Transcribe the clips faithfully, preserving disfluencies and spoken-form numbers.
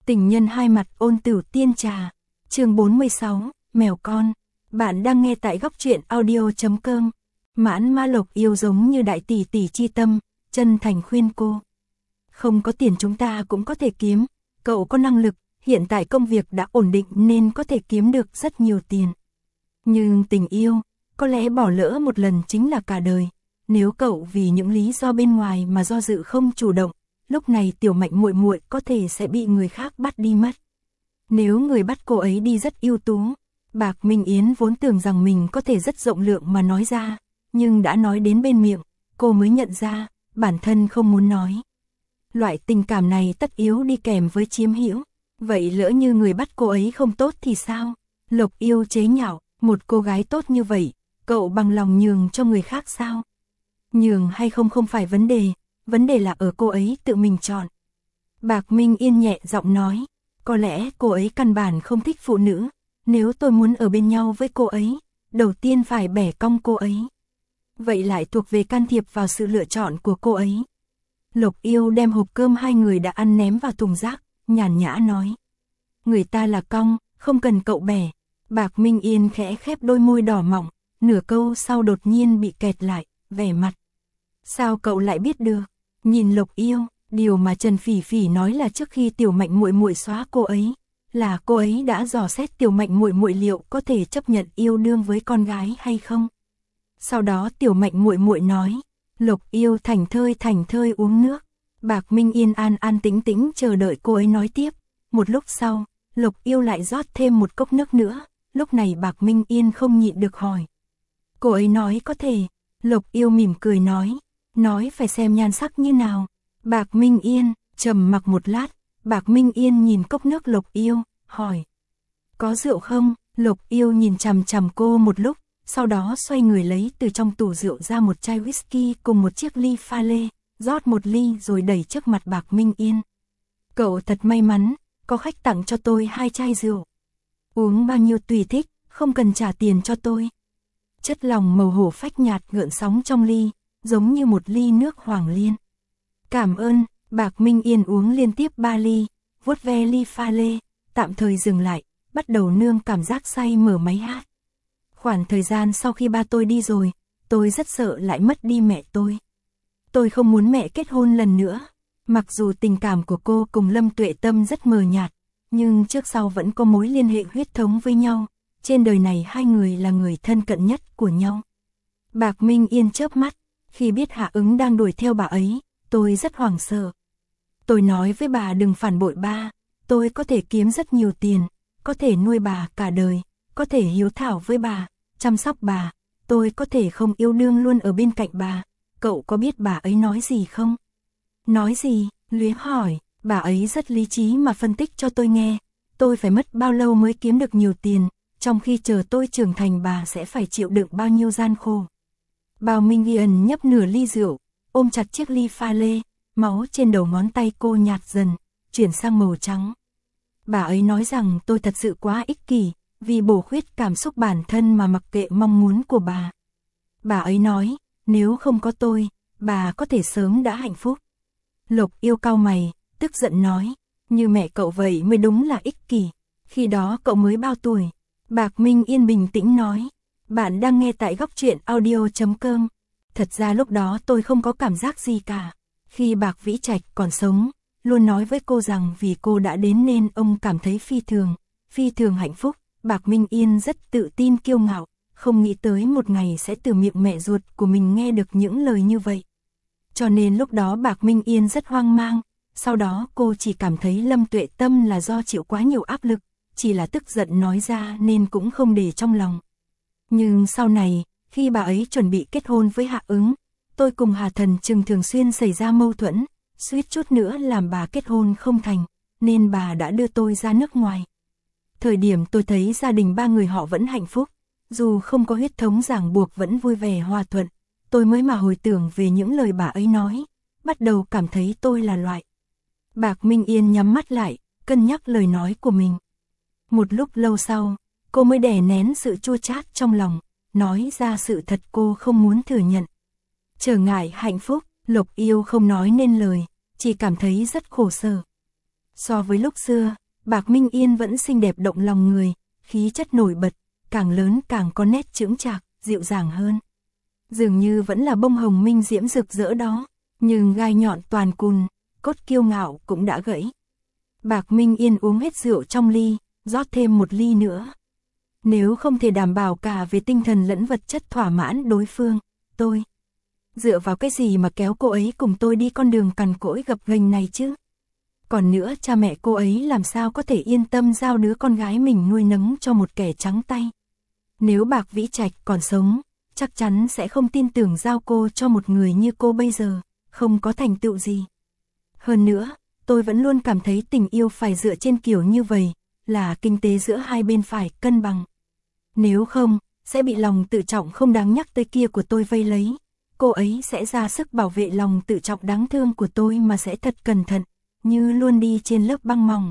Tình nhân hai mặt ôn tửu tiên trà. Chương bốn mươi sáu, mèo con. Bạn đang nghe tại góc truyện audio chấm com. Mãn Ma Lộc yêu giống như đại tỷ tỷ chi tâm, chân thành khuyên cô. Không có tiền chúng ta cũng có thể kiếm, cậu có năng lực, hiện tại công việc đã ổn định nên có thể kiếm được rất nhiều tiền. Nhưng tình yêu, có lẽ bỏ lỡ một lần chính là cả đời. Nếu cậu vì những lý do bên ngoài mà do dự không chủ động, lúc này Tiểu Mạnh muội muội có thể sẽ bị người khác bắt đi mất. Nếu người bắt cô ấy đi rất ưu tú, Bạc Minh Yến vốn tưởng rằng mình có thể rất rộng lượng mà nói ra, nhưng đã nói đến bên miệng, cô mới nhận ra, bản thân không muốn nói. Loại tình cảm này tất yếu đi kèm với chiếm hữu, vậy lỡ như người bắt cô ấy không tốt thì sao? Lộc Yêu chế nhạo, một cô gái tốt như vậy, cậu bằng lòng nhường cho người khác sao? Nhường hay không không phải vấn đề, vấn đề là ở cô ấy tự mình chọn. Bạc Minh Yên nhẹ giọng nói, có lẽ cô ấy căn bản không thích phụ nữ, nếu tôi muốn ở bên nhau với cô ấy, đầu tiên phải bẻ cong cô ấy. Vậy lại thuộc về can thiệp vào sự lựa chọn của cô ấy. Lộc Yêu đem hộp cơm hai người đã ăn ném vào thùng rác, nhàn nhã nói. Người ta là cong, không cần cậu bẻ. Bạc Minh Yên khẽ khép đôi môi đỏ mọng, nửa câu sau đột nhiên bị kẹt lại, vẻ mặt. Sao cậu lại biết được? Nhìn Lộc Yêu, điều mà Trần Phỉ Phỉ nói là trước khi Tiểu Mạnh muội muội xóa cô ấy, là cô ấy đã dò xét Tiểu Mạnh muội muội liệu có thể chấp nhận yêu đương với con gái hay không. Sau đó Tiểu Mạnh muội muội nói, Lộc Yêu thảnh thơi thảnh thơi uống nước. Bạc Minh Yên an an tĩnh tĩnh chờ đợi cô ấy nói tiếp. Một lúc sau, Lộc Yêu lại rót thêm một cốc nước nữa. Lúc này Bạc Minh Yên không nhịn được hỏi. Cô ấy nói có thể. Lộc Yêu mỉm cười nói. Nói phải xem nhan sắc như nào. Bạc Minh Yên trầm mặc một lát. Bạc Minh Yên nhìn cốc nước Lộc Yêu, hỏi. Có rượu không? Lộc Yêu nhìn chằm chằm cô một lúc. Sau đó xoay người lấy từ trong tủ rượu ra một chai whisky cùng một chiếc ly pha lê, rót một ly rồi đẩy trước mặt Bạc Minh Yên. Cậu thật may mắn, có khách tặng cho tôi hai chai rượu. Uống bao nhiêu tùy thích, không cần trả tiền cho tôi. Chất lòng màu hổ phách nhạt gợn sóng trong ly, giống như một ly nước hoàng liên. Cảm ơn, Bạc Minh Yên uống liên tiếp ba ly, vuốt ve ly pha lê, tạm thời dừng lại, bắt đầu nương cảm giác say mở máy hát. Khoảng thời gian sau khi ba tôi đi rồi, tôi rất sợ lại mất đi mẹ tôi. Tôi không muốn mẹ kết hôn lần nữa. Mặc dù tình cảm của cô cùng Lâm Tuệ Tâm rất mờ nhạt, nhưng trước sau vẫn có mối liên hệ huyết thống với nhau. Trên đời này hai người là người thân cận nhất của nhau. Bạc Minh Yên chớp mắt, khi biết Hạ Ứng đang đuổi theo bà ấy, tôi rất hoảng sợ. Tôi nói với bà đừng phản bội ba, tôi có thể kiếm rất nhiều tiền, có thể nuôi bà cả đời, có thể hiếu thảo với bà, chăm sóc bà, tôi có thể không yêu đương luôn ở bên cạnh bà. Cậu có biết bà ấy nói gì không? Nói gì? Luyến hỏi. Bà ấy rất lý trí mà phân tích cho tôi nghe. Tôi phải mất bao lâu mới kiếm được nhiều tiền, trong khi chờ tôi trưởng thành bà sẽ phải chịu đựng bao nhiêu gian khổ. Bào Minh Yên nhấp nửa ly rượu, ôm chặt chiếc ly pha lê, máu trên đầu ngón tay cô nhạt dần, chuyển sang màu trắng. Bà ấy nói rằng tôi thật sự quá ích kỷ, vì bổ khuyết cảm xúc bản thân mà mặc kệ mong muốn của bà. Bà ấy nói, nếu không có tôi, bà có thể sớm đã hạnh phúc. Lộc Yêu cau mày, tức giận nói, như mẹ cậu vậy mới đúng là ích kỷ, khi đó cậu mới bao tuổi. Bạc Minh Yên bình tĩnh nói, bạn đang nghe tại góc truyện audio chấm com. Thật ra lúc đó tôi không có cảm giác gì cả. Khi Bạc Vĩ Trạch còn sống, luôn nói với cô rằng vì cô đã đến nên ông cảm thấy phi thường, phi thường hạnh phúc. Bạc Minh Yên rất tự tin kiêu ngạo, không nghĩ tới một ngày sẽ từ miệng mẹ ruột của mình nghe được những lời như vậy. Cho nên lúc đó Bạc Minh Yên rất hoang mang, sau đó cô chỉ cảm thấy Lâm Tuệ Tâm là do chịu quá nhiều áp lực, chỉ là tức giận nói ra nên cũng không để trong lòng. Nhưng sau này, khi bà ấy chuẩn bị kết hôn với Hạ Ứng, tôi cùng Hà Thần Trừng thường xuyên xảy ra mâu thuẫn, suýt chút nữa làm bà kết hôn không thành, nên bà đã đưa tôi ra nước ngoài. Thời điểm tôi thấy gia đình ba người họ vẫn hạnh phúc, dù không có huyết thống ràng buộc vẫn vui vẻ hòa thuận, tôi mới mà hồi tưởng về những lời bà ấy nói, bắt đầu cảm thấy tôi là loại. Bạc Minh Yên nhắm mắt lại, cân nhắc lời nói của mình. Một lúc lâu sau, cô mới đè nén sự chua chát trong lòng, nói ra sự thật cô không muốn thừa nhận. Trở ngại hạnh phúc, Lộc Yêu không nói nên lời, chỉ cảm thấy rất khổ sở. So với lúc xưa, Bạc Minh Yên vẫn xinh đẹp động lòng người, khí chất nổi bật, càng lớn càng có nét chững chạc, dịu dàng hơn. Dường như vẫn là bông hồng minh diễm rực rỡ đó, nhưng gai nhọn toàn cùn, cốt kiêu ngạo cũng đã gãy. Bạc Minh Yên uống hết rượu trong ly, rót thêm một ly nữa. Nếu không thể đảm bảo cả về tinh thần lẫn vật chất thỏa mãn đối phương, tôi dựa vào cái gì mà kéo cô ấy cùng tôi đi con đường cằn cỗi gập ghềnh này chứ? Còn nữa, cha mẹ cô ấy làm sao có thể yên tâm giao đứa con gái mình nuôi nấng cho một kẻ trắng tay? Nếu Bạc Vĩ Trạch còn sống, chắc chắn sẽ không tin tưởng giao cô cho một người như cô bây giờ, không có thành tựu gì. Hơn nữa, tôi vẫn luôn cảm thấy tình yêu phải dựa trên kiểu như vậy, là kinh tế giữa hai bên phải cân bằng. Nếu không, sẽ bị lòng tự trọng không đáng nhắc tới kia của tôi vây lấy. Cô ấy sẽ ra sức bảo vệ lòng tự trọng đáng thương của tôi mà sẽ thật cẩn thận, như luôn đi trên lớp băng mỏng.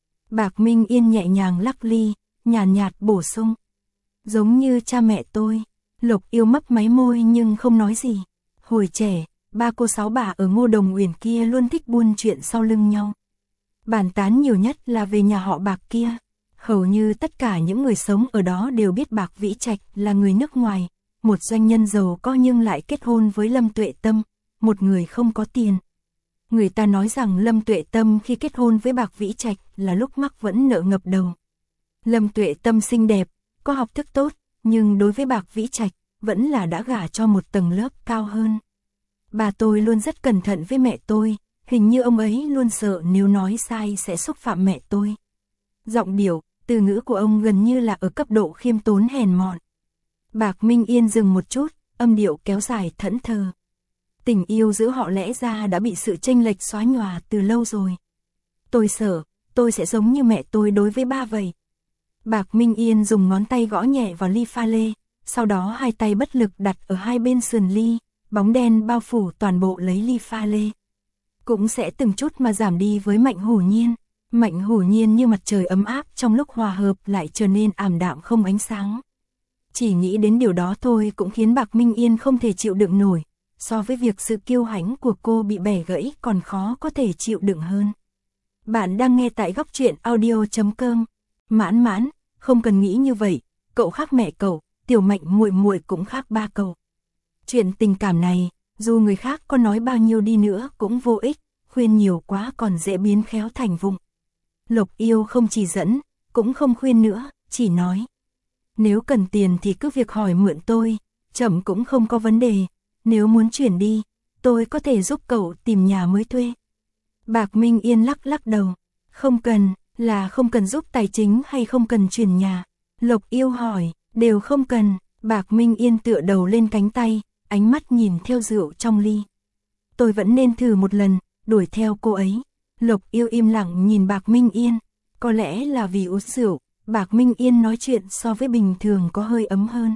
Bạc Minh Yên nhẹ nhàng lắc ly, nhàn nhạt, nhạt bổ sung. Giống như cha mẹ tôi. Lộc Yêu mấp máy môi nhưng không nói gì. Hồi trẻ, ba cô sáu bà ở Ngô Đồng Uyển kia luôn thích buôn chuyện sau lưng nhau. Bàn tán nhiều nhất là về nhà họ Bạc kia. Hầu như tất cả những người sống ở đó đều biết Bạc Vĩ Trạch là người nước ngoài, một doanh nhân giàu có nhưng lại kết hôn với Lâm Tuệ Tâm, một người không có tiền. Người ta nói rằng Lâm Tuệ Tâm khi kết hôn với Bạc Vĩ Trạch là lúc mắc vẫn nợ ngập đầu. Lâm Tuệ Tâm xinh đẹp, có học thức tốt, nhưng đối với Bạc Vĩ Trạch, vẫn là đã gả cho một tầng lớp cao hơn. Bà tôi luôn rất cẩn thận với mẹ tôi, hình như ông ấy luôn sợ nếu nói sai sẽ xúc phạm mẹ tôi. Giọng điệu, từ ngữ của ông gần như là ở cấp độ khiêm tốn hèn mọn. Bạc Minh Yên dừng một chút, âm điệu kéo dài thẫn thờ. Tình yêu giữa họ lẽ ra đã bị sự chênh lệch xóa nhòa từ lâu rồi. Tôi sợ, tôi sẽ giống như mẹ tôi đối với ba vậy. Bạc Minh Yên dùng ngón tay gõ nhẹ vào ly pha lê, sau đó hai tay bất lực đặt ở hai bên sườn ly, bóng đen bao phủ toàn bộ lấy ly pha lê. Cũng sẽ từng chút mà giảm đi với Mạnh Hủ Nhiên. Mạnh Hủ Nhiên như mặt trời ấm áp trong lúc hòa hợp lại trở nên ảm đạm không ánh sáng. Chỉ nghĩ đến điều đó thôi cũng khiến Bạc Minh Yên không thể chịu đựng nổi, so với việc sự kiêu hãnh của cô bị bẻ gãy còn khó có thể chịu đựng hơn. Bạn đang nghe tại góc truyện audio chấm com. Mãn Mãn, không cần nghĩ như vậy, cậu khác mẹ cậu, Tiểu Mạnh muội muội cũng khác ba cậu. Chuyện tình cảm này, dù người khác có nói bao nhiêu đi nữa cũng vô ích, khuyên nhiều quá còn dễ biến khéo thành vụng. Lộc Yêu không chỉ dẫn, cũng không khuyên nữa, chỉ nói. Nếu cần tiền thì cứ việc hỏi mượn tôi, chậm cũng không có vấn đề, nếu muốn chuyển đi, tôi có thể giúp cậu tìm nhà mới thuê. Bạc Minh Yên lắc lắc đầu, không cần, là không cần giúp tài chính hay không cần chuyển nhà. Lộc Yêu hỏi, đều không cần. Bạc Minh Yên tựa đầu lên cánh tay, ánh mắt nhìn theo rượu trong ly. Tôi vẫn nên thử một lần, đuổi theo cô ấy. Lộc Yêu im lặng nhìn Bạc Minh Yên, có lẽ là vì uống rượu, Bạc Minh Yên nói chuyện so với bình thường có hơi ấm hơn.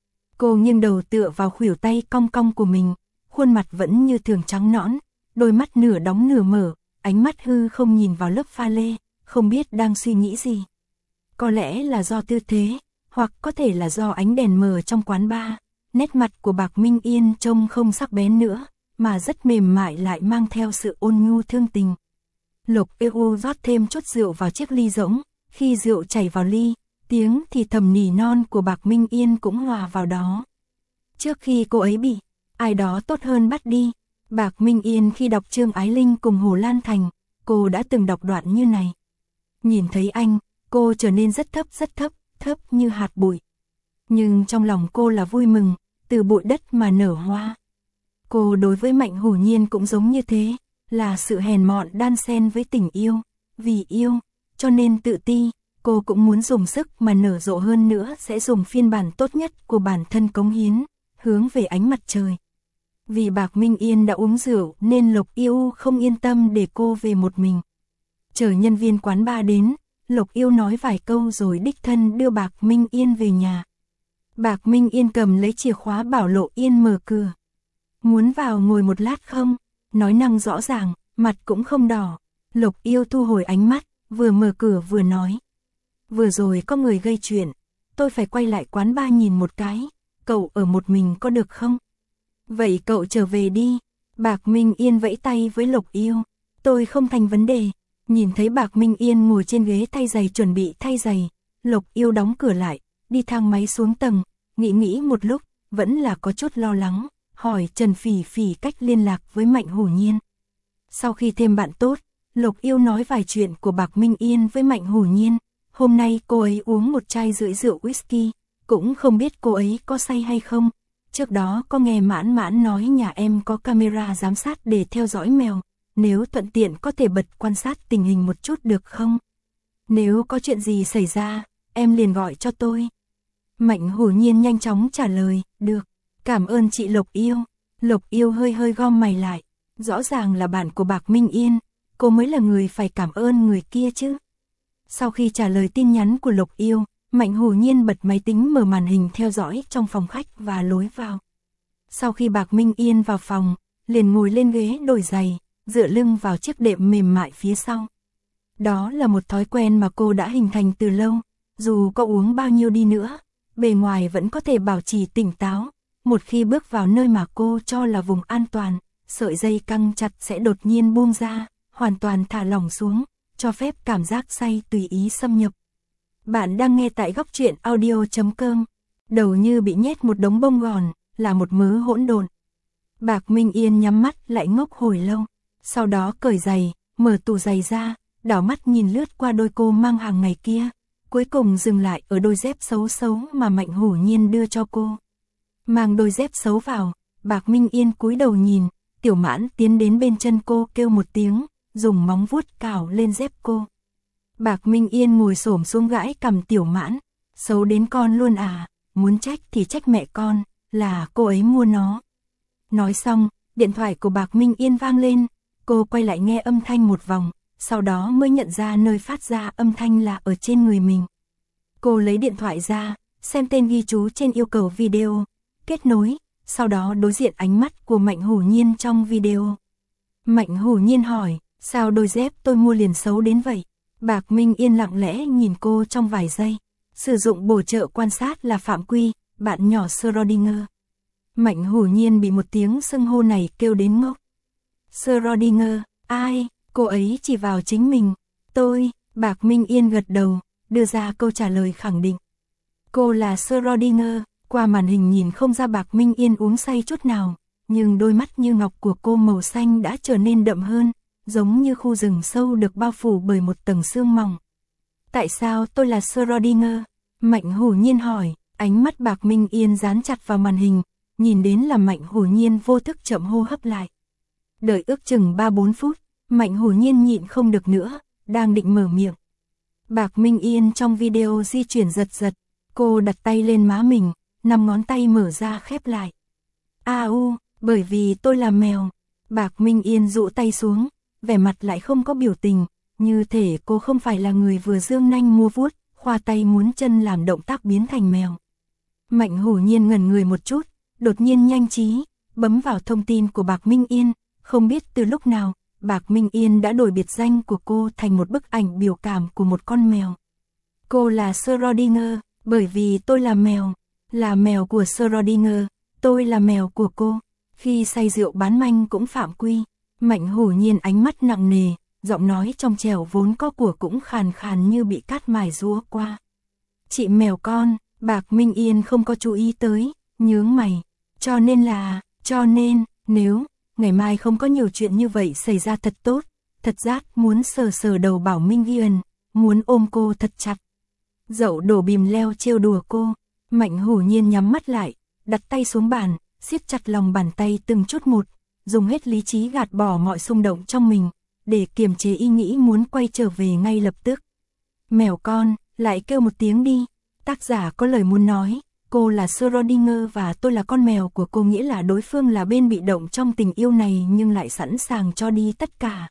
Cô nghiêng đầu tựa vào khuỷu tay cong cong của mình, khuôn mặt vẫn như thường trắng nõn, đôi mắt nửa đóng nửa mở, ánh mắt hư không nhìn vào lớp pha lê, không biết đang suy nghĩ gì. Có lẽ là do tư thế, hoặc có thể là do ánh đèn mờ trong quán bar, nét mặt của Bạc Minh Yên trông không sắc bén nữa, mà rất mềm mại lại mang theo sự ôn nhu thương tình. Lộc Yêu rót thêm chút rượu vào chiếc ly rỗng, khi rượu chảy vào ly, tiếng thì thầm nỉ non của Bạc Minh Yên cũng hòa vào đó. Trước khi cô ấy bị ai đó tốt hơn bắt đi, Bạc Minh Yên khi đọc Trương Ái Linh cùng Hồ Lan Thành, cô đã từng đọc đoạn như này. Nhìn thấy anh, cô trở nên rất thấp rất thấp, thấp như hạt bụi. Nhưng trong lòng cô là vui mừng, từ bụi đất mà nở hoa. Cô đối với Mạnh Hủ Nhiên cũng giống như thế, là sự hèn mọn đan xen với tình yêu. Vì yêu, cho nên tự ti, cô cũng muốn dùng sức mà nở rộ hơn nữa, sẽ dùng phiên bản tốt nhất của bản thân cống hiến, hướng về ánh mặt trời. Vì Bạc Minh Yên đã uống rượu nên Lộc Yêu không yên tâm để cô về một mình. Chờ nhân viên quán bar đến, Lộc Yêu nói vài câu rồi đích thân đưa Bạc Minh Yên về nhà. Bạc Minh Yên cầm lấy chìa khóa bảo Lộ Yên mở cửa. Muốn vào ngồi một lát không? Nói năng rõ ràng, mặt cũng không đỏ. Lộc Yêu thu hồi ánh mắt, vừa mở cửa vừa nói. Vừa rồi có người gây chuyện, tôi phải quay lại quán bar nhìn một cái, cậu ở một mình có được không? Vậy cậu trở về đi. Bạc Minh Yên vẫy tay với Lộc Yêu. Tôi không thành vấn đề. Nhìn thấy Bạc Minh Yên ngồi trên ghế thay giày chuẩn bị thay giày, Lộc Yêu đóng cửa lại, đi thang máy xuống tầng, nghĩ nghĩ một lúc, vẫn là có chút lo lắng, hỏi Trần Phỉ Phỉ cách liên lạc với Mạnh Hổ Nhiên. Sau khi thêm bạn tốt, Lộc Yêu nói vài chuyện của Bạc Minh Yên với Mạnh Hổ Nhiên. Hôm nay cô ấy uống một chai rưỡi rượu whisky, cũng không biết cô ấy có say hay không. Trước đó có nghe Mãn Mãn nói nhà em có camera giám sát để theo dõi mèo, nếu thuận tiện có thể bật quan sát tình hình một chút được không? Nếu có chuyện gì xảy ra, em liền gọi cho tôi. Mạnh Hổ Nhiên nhanh chóng trả lời, được, cảm ơn chị Lộc Yêu. Lộc Yêu hơi hơi gom mày lại, rõ ràng là bạn của Bạc Minh Yên, cô mới là người phải cảm ơn người kia chứ. Sau khi trả lời tin nhắn của Lộc Yêu, Mạnh Hổ Nhiên bật máy tính mở màn hình theo dõi trong phòng khách và lối vào. Sau khi Bạc Minh Yên vào phòng, liền ngồi lên ghế đổi giày, dựa lưng vào chiếc đệm mềm mại phía sau. Đó là một thói quen mà cô đã hình thành từ lâu, dù có uống bao nhiêu đi nữa, bề ngoài vẫn có thể bảo trì tỉnh táo. Một khi bước vào nơi mà cô cho là vùng an toàn, sợi dây căng chặt sẽ đột nhiên buông ra, hoàn toàn thả lỏng xuống, cho phép cảm giác say tùy ý xâm nhập. Bạn đang nghe tại góc truyện audio chấm com. Đầu như bị nhét một đống bông gòn, là một mớ hỗn độn. Bạc Minh Yên nhắm mắt lại ngốc hồi lâu, sau đó cởi giày, mở tủ giày ra, đảo mắt nhìn lướt qua đôi cô mang hàng ngày kia, cuối cùng dừng lại ở đôi dép xấu xấu mà Mạnh Hổ Nhiên đưa cho cô. Mang đôi dép xấu vào, Bạc Minh Yên cúi đầu nhìn, Tiểu Mãn tiến đến bên chân cô kêu một tiếng, dùng móng vuốt cào lên dép cô. Bạc Minh Yên ngồi xổm xuống gãi cằm Tiểu Mãn, xấu đến con luôn à, muốn trách thì trách mẹ con, là cô ấy mua nó. Nói xong, điện thoại của Bạc Minh Yên vang lên, cô quay lại nghe âm thanh một vòng, sau đó mới nhận ra nơi phát ra âm thanh là ở trên người mình. Cô lấy điện thoại ra, xem tên ghi chú trên yêu cầu video, kết nối, sau đó đối diện ánh mắt của Mạnh Hổ Nhiên trong video. Mạnh Hổ Nhiên hỏi, sao đôi dép tôi mua liền xấu đến vậy? Bạc Minh Yên lặng lẽ nhìn cô trong vài giây. Sử dụng bổ trợ quan sát là phạm quy, bạn nhỏ Schrödinger. Mạnh Hổ Nhiên bị một tiếng xưng hô này kêu đến ngốc. Schrödinger, ai? Cô ấy chỉ vào chính mình. Tôi, Bạc Minh Yên gật đầu, đưa ra câu trả lời khẳng định. Cô là Schrödinger. Qua màn hình nhìn không ra Bạc Minh Yên uống say chút nào, nhưng đôi mắt như ngọc của cô màu xanh đã trở nên đậm hơn, giống như khu rừng sâu được bao phủ bởi một tầng sương mỏng. Tại sao tôi là Schrödinger? Mạnh Hổ Nhiên hỏi, ánh mắt Bạc Minh Yên dán chặt vào màn hình, nhìn đến là Mạnh Hổ Nhiên vô thức chậm hô hấp lại. Đợi ước chừng ba bốn phút, Mạnh Hổ Nhiên nhịn không được nữa, đang định mở miệng. Bạc Minh Yên trong video di chuyển giật giật, cô đặt tay lên má mình, năm ngón tay mở ra khép lại. A u, bởi vì tôi là mèo. Bạc Minh Yên dụ tay xuống, vẻ mặt lại không có biểu tình, như thể cô không phải là người vừa dương nanh mua vuốt, khoa tay muốn chân làm động tác biến thành mèo. Mạnh Hổ Nhiên ngẩn người một chút, đột nhiên nhanh trí, bấm vào thông tin của Bạc Minh Yên, không biết từ lúc nào, Bạc Minh Yên đã đổi biệt danh của cô thành một bức ảnh biểu cảm của một con mèo. Cô là Schrödinger, bởi vì tôi là mèo. Là mèo của Schrödinger, tôi là mèo của cô. Khi say rượu bán manh cũng phạm quy. Mạnh Hổ Nhiên ánh mắt nặng nề, giọng nói trong trẻo vốn có của cũng khàn khàn như bị cát mài rũa qua. Chị mèo con, Bạc Minh Yên không có chú ý tới, nhướng mày. Cho nên là, cho nên, nếu, ngày mai không có nhiều chuyện như vậy xảy ra thật tốt, thật rát muốn sờ sờ đầu Bảo Minh Yên, muốn ôm cô thật chặt. Dậu đổ bìm leo trêu đùa cô. Mạnh Hổ Nhiên nhắm mắt lại, đặt tay xuống bàn, siết chặt lòng bàn tay từng chút một, dùng hết lý trí gạt bỏ mọi xung động trong mình, để kiềm chế ý nghĩ muốn quay trở về ngay lập tức. Mèo con, lại kêu một tiếng đi. Tác giả có lời muốn nói, cô là Schrödinger và tôi là con mèo của cô, nghĩa là đối phương là bên bị động trong tình yêu này nhưng lại sẵn sàng cho đi tất cả.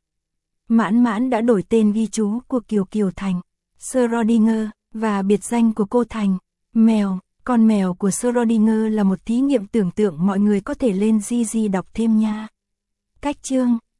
Mãn Mãn đã đổi tên ghi chú của Kiều Kiều thành Schrödinger và biệt danh của cô thành mèo. Con mèo của Schrödinger là một thí nghiệm tưởng tượng, mọi người có thể lên Gigi đọc thêm nha. Cách chương